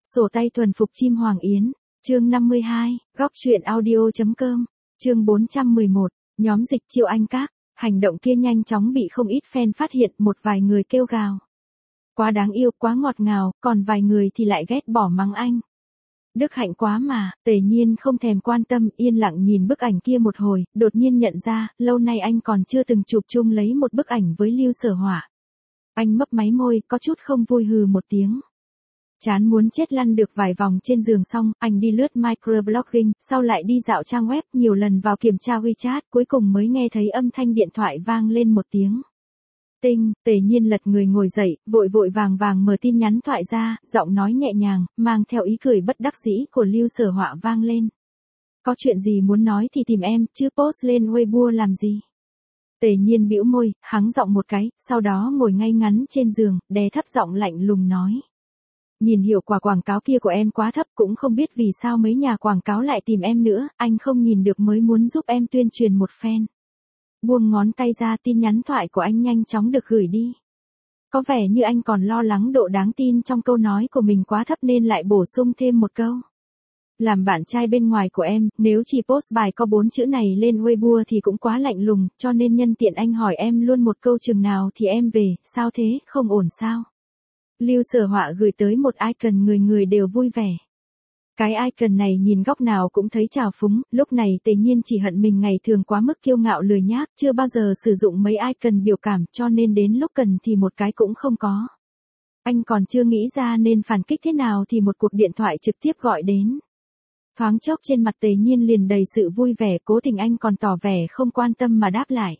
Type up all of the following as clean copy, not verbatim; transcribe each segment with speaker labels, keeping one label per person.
Speaker 1: Sổ tay thuần phục chim Hoàng Yến, chương 52, góc truyện audio.com, chương 411, nhóm dịch chiêu anh các, hành động kia nhanh chóng bị không ít fan phát hiện, một vài người kêu gào. Quá đáng yêu, quá ngọt ngào, còn vài người thì lại ghét bỏ mắng anh. Đức hạnh quá mà, Tề Nhiên không thèm quan tâm, yên lặng nhìn bức ảnh kia một hồi, đột nhiên nhận ra, lâu nay anh còn chưa từng chụp chung lấy một bức ảnh với Lưu Sở Họa. Anh mấp máy môi, có chút không vui hừ một tiếng. Chán muốn chết lăn được vài vòng trên giường xong, anh đi lướt microblogging, sau lại đi dạo trang web, nhiều lần vào kiểm tra WeChat, cuối cùng mới nghe thấy âm thanh điện thoại vang lên một tiếng. Tinh, Tề Nhiên lật người ngồi dậy, vội vội vàng vàng mở tin nhắn thoại ra, giọng nói nhẹ nhàng, mang theo ý cười bất đắc dĩ của Lưu Sở Họa vang lên. Có chuyện gì muốn nói thì tìm em, chứ post lên Weibo làm gì? Tề Nhiên bĩu môi, hắng giọng một cái, sau đó ngồi ngay ngắn trên giường, đè thấp giọng lạnh lùng nói. Nhìn hiệu quả quảng cáo kia của em quá thấp, cũng không biết vì sao mấy nhà quảng cáo lại tìm em nữa, anh không nhìn được mới muốn giúp em tuyên truyền một phen. Buông ngón tay ra, tin nhắn thoại của anh nhanh chóng được gửi đi. Có vẻ như anh còn lo lắng độ đáng tin trong câu nói của mình quá thấp nên lại bổ sung thêm một câu. Làm bạn trai bên ngoài của em, nếu chỉ post bài có 4 chữ này lên Weibo thì cũng quá lạnh lùng, cho nên nhân tiện anh hỏi em luôn một câu, chừng nào thì em về, sao thế, không ổn sao? Lưu Sở Họa gửi tới một icon người người đều vui vẻ. Cái icon này nhìn góc nào cũng thấy trào phúng, lúc này Tề Nhiên chỉ hận mình ngày thường quá mức kiêu ngạo lười nhác, chưa bao giờ sử dụng mấy icon biểu cảm, cho nên đến lúc cần thì một cái cũng không có. Anh còn chưa nghĩ ra nên phản kích thế nào thì một cuộc điện thoại trực tiếp gọi đến. Thoáng chốc trên mặt Tề Nhiên liền đầy sự vui vẻ, cố tình anh còn tỏ vẻ không quan tâm mà đáp lại.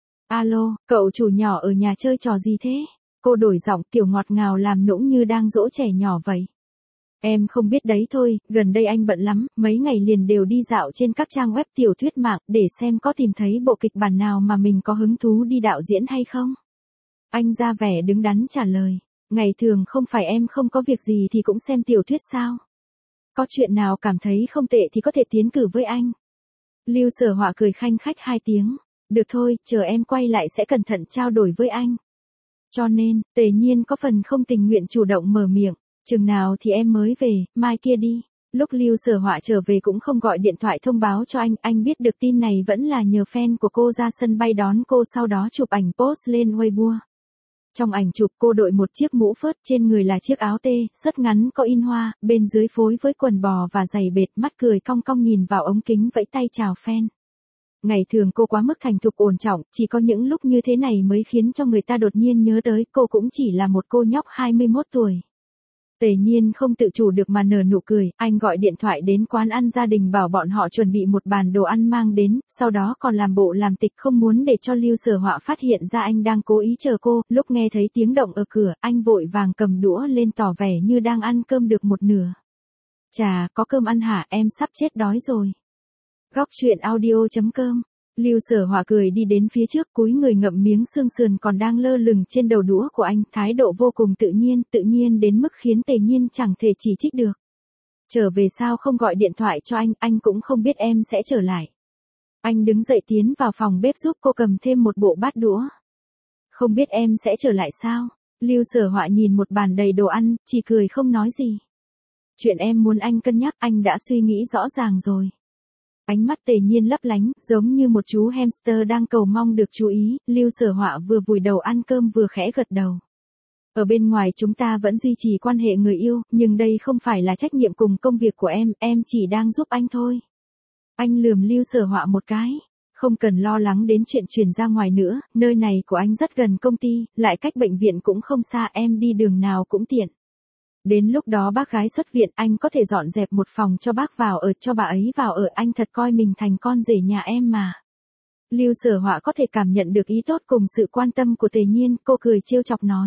Speaker 1: Alo, cậu chủ nhỏ ở nhà chơi trò gì thế? Cô đổi giọng kiểu ngọt ngào làm nũng như đang dỗ trẻ nhỏ vậy. Em không biết đấy thôi, gần đây anh bận lắm, mấy ngày liền đều đi dạo trên các trang web tiểu thuyết mạng để xem có tìm thấy bộ kịch bản nào mà mình có hứng thú đi đạo diễn hay không. Anh ra vẻ đứng đắn trả lời, ngày thường không phải em không có việc gì thì cũng xem tiểu thuyết sao? Có chuyện nào cảm thấy không tệ thì có thể tiến cử với anh. Lưu Sở Họa cười khanh khách 2 tiếng, được thôi, chờ em quay lại sẽ cẩn thận trao đổi với anh. Cho nên, Tề Nhiên có phần không tình nguyện chủ động mở miệng, chừng nào thì em mới về, mai kia đi. Lúc Lưu Sở Họa trở về cũng không gọi điện thoại thông báo cho anh biết được tin này vẫn là nhờ fan của cô ra sân bay đón cô, sau đó chụp ảnh post lên Weibo. Trong ảnh chụp cô đội một chiếc mũ phớt, trên người là chiếc áo tê, sớt ngắn có in hoa, bên dưới phối với quần bò và giày bệt, mắt cười cong cong nhìn vào ống kính vẫy tay chào fan. Ngày thường cô quá mức thành thục ổn trọng, chỉ có những lúc như thế này mới khiến cho người ta đột nhiên nhớ tới cô cũng chỉ là một cô nhóc 21 tuổi. Tề Nhiên không tự chủ được mà nở nụ cười, anh gọi điện thoại đến quán ăn gia đình bảo bọn họ chuẩn bị một bàn đồ ăn mang đến, sau đó còn làm bộ làm tịch không muốn để cho Lưu Sở Họa phát hiện ra anh đang cố ý chờ cô. Lúc nghe thấy tiếng động ở cửa, anh vội vàng cầm đũa lên tỏ vẻ như đang ăn cơm được một nửa. Chà, có cơm ăn hả, em sắp chết đói rồi. Góc truyện audio.com. Lưu Sở Họa cười đi đến phía trước, cúi người ngậm miếng xương sườn còn đang lơ lửng trên đầu đũa của anh, thái độ vô cùng tự nhiên đến mức khiến Tề Nhiên chẳng thể chỉ trích được. Trở về sao không gọi điện thoại cho anh cũng không biết em sẽ trở lại. Anh đứng dậy tiến vào phòng bếp giúp cô cầm thêm một bộ bát đũa. Không biết em sẽ trở lại sao? Lưu Sở Họa nhìn một bàn đầy đồ ăn, chỉ cười không nói gì. Chuyện em muốn anh cân nhắc, anh đã suy nghĩ rõ ràng rồi. Ánh mắt Tề Nhiên lấp lánh, giống như một chú hamster đang cầu mong được chú ý. Lưu Sở Họa vừa vùi đầu ăn cơm vừa khẽ gật đầu. Ở bên ngoài chúng ta vẫn duy trì quan hệ người yêu, nhưng đây không phải là trách nhiệm cùng công việc của em chỉ đang giúp anh thôi. Anh lườm Lưu Sở Họa một cái. Không cần lo lắng đến chuyện chuyển ra ngoài nữa, nơi này của anh rất gần công ty, lại cách bệnh viện cũng không xa, em đi đường nào cũng tiện. Đến lúc đó bác gái xuất viện, anh có thể dọn dẹp một phòng cho bác vào ở, cho bà ấy vào ở, anh thật coi mình thành con rể nhà em mà. Lưu Sở Họa có thể cảm nhận được ý tốt cùng sự quan tâm của Tề Nhiên, cô cười trêu chọc nói.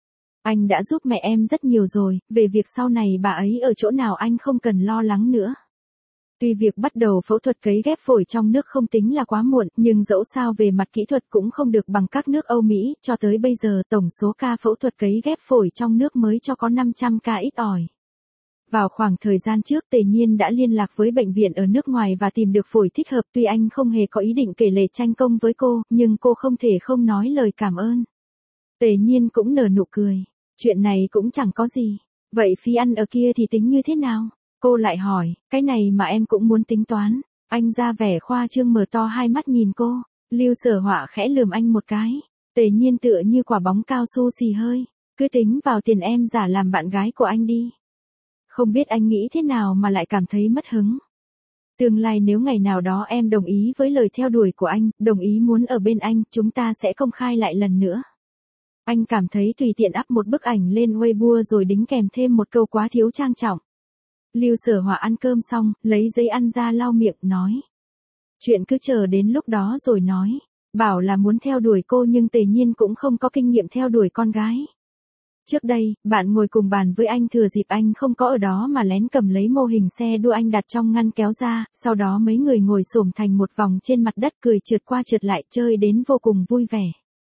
Speaker 1: Anh đã giúp mẹ em rất nhiều rồi, về việc sau này bà ấy ở chỗ nào anh không cần lo lắng nữa. Tuy việc bắt đầu phẫu thuật cấy ghép phổi trong nước không tính là quá muộn, nhưng dẫu sao về mặt kỹ thuật cũng không được bằng các nước Âu Mỹ, cho tới bây giờ tổng số ca phẫu thuật cấy ghép phổi trong nước mới cho có 500 ca ít ỏi. Vào khoảng thời gian trước Tề Nhiên đã liên lạc với bệnh viện ở nước ngoài và tìm được phổi thích hợp, tuy anh không hề có ý định kể lể tranh công với cô, nhưng cô không thể không nói lời cảm ơn. Tề Nhiên cũng nở nụ cười, chuyện này cũng chẳng có gì. Vậy phí ăn ở kia thì tính như thế nào? Cô lại hỏi, cái này mà em cũng muốn tính toán. Anh ra vẻ khoa trương mở to hai mắt nhìn cô. Lưu Sở Họa khẽ lườm anh một cái. Tề Nhiên tựa như quả bóng cao su xì hơi. Cứ tính vào tiền em giả làm bạn gái của anh đi. Không biết anh nghĩ thế nào mà lại cảm thấy mất hứng. Tương lai nếu ngày nào đó em đồng ý với lời theo đuổi của anh, đồng ý muốn ở bên anh, chúng ta sẽ công khai lại lần nữa. Anh cảm thấy tùy tiện up một bức ảnh lên Weibo rồi đính kèm thêm một câu quá thiếu trang trọng. Lưu Sở Họa ăn cơm xong, lấy giấy ăn ra lau miệng, nói. Chuyện cứ chờ đến lúc đó rồi nói. Bảo là muốn theo đuổi cô nhưng Tề Nhiên cũng không có kinh nghiệm theo đuổi con gái. Trước đây, bạn ngồi cùng bàn với anh thừa dịp anh không có ở đó mà lén cầm lấy mô hình xe đua anh đặt trong ngăn kéo ra, sau đó mấy người ngồi xổm thành một vòng trên mặt đất cười trượt qua trượt lại chơi đến vô cùng vui vẻ.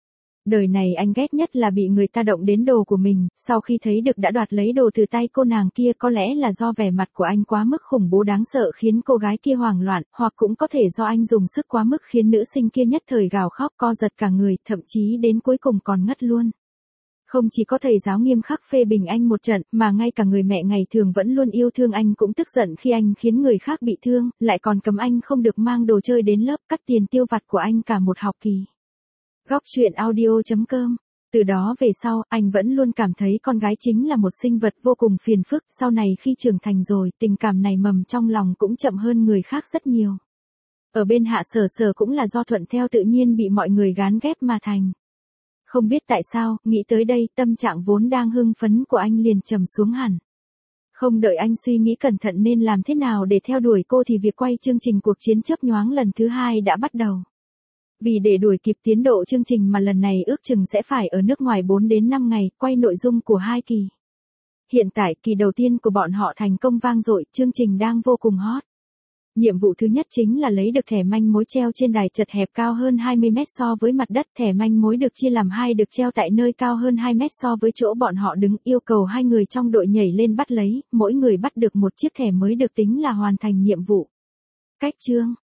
Speaker 1: Đời này anh ghét nhất là bị người ta động đến đồ của mình, sau khi thấy được đã đoạt lấy đồ từ tay cô nàng kia có lẽ là do vẻ mặt của anh quá mức khủng bố đáng sợ khiến cô gái kia hoảng loạn, hoặc cũng có thể do anh dùng sức quá mức khiến nữ sinh kia nhất thời gào khóc co giật cả người, thậm chí đến cuối cùng còn ngất luôn. Không chỉ có thầy giáo nghiêm khắc phê bình anh một trận, mà ngay cả người mẹ ngày thường vẫn luôn yêu thương anh cũng tức giận khi anh khiến người khác bị thương, lại còn cấm anh không được mang đồ chơi đến lớp, cắt tiền tiêu vặt của anh cả một học kỳ. Góc truyện audio.com. Từ đó về sau, anh vẫn luôn cảm thấy con gái chính là một sinh vật vô cùng phiền phức, sau này khi trưởng thành rồi, tình cảm này mầm trong lòng cũng chậm hơn người khác rất nhiều. Ở bên Hạ Sở Sở cũng là do thuận theo tự nhiên bị mọi người gán ghép mà thành. Không biết tại sao, nghĩ tới đây, tâm trạng vốn đang hưng phấn của anh liền trầm xuống hẳn. Không đợi anh suy nghĩ cẩn thận nên làm thế nào để theo đuổi cô thì việc quay chương trình Cuộc Chiến Chớp Nhoáng lần thứ 2 đã bắt đầu. Vì để đuổi kịp tiến độ chương trình mà lần này ước chừng sẽ phải ở nước ngoài 4 đến 5 ngày, quay nội dung của 2 kỳ. Hiện tại, kỳ đầu tiên của bọn họ thành công vang dội, chương trình đang vô cùng hot. Nhiệm vụ thứ nhất chính là lấy được thẻ manh mối treo trên đài chật hẹp cao hơn 20 mét so với mặt đất. Thẻ manh mối được chia làm 2 được treo tại nơi cao hơn 2 mét so với chỗ bọn họ đứng, yêu cầu 2 người trong đội nhảy lên bắt lấy, mỗi người bắt được một chiếc thẻ mới được tính là hoàn thành nhiệm vụ. Cách chương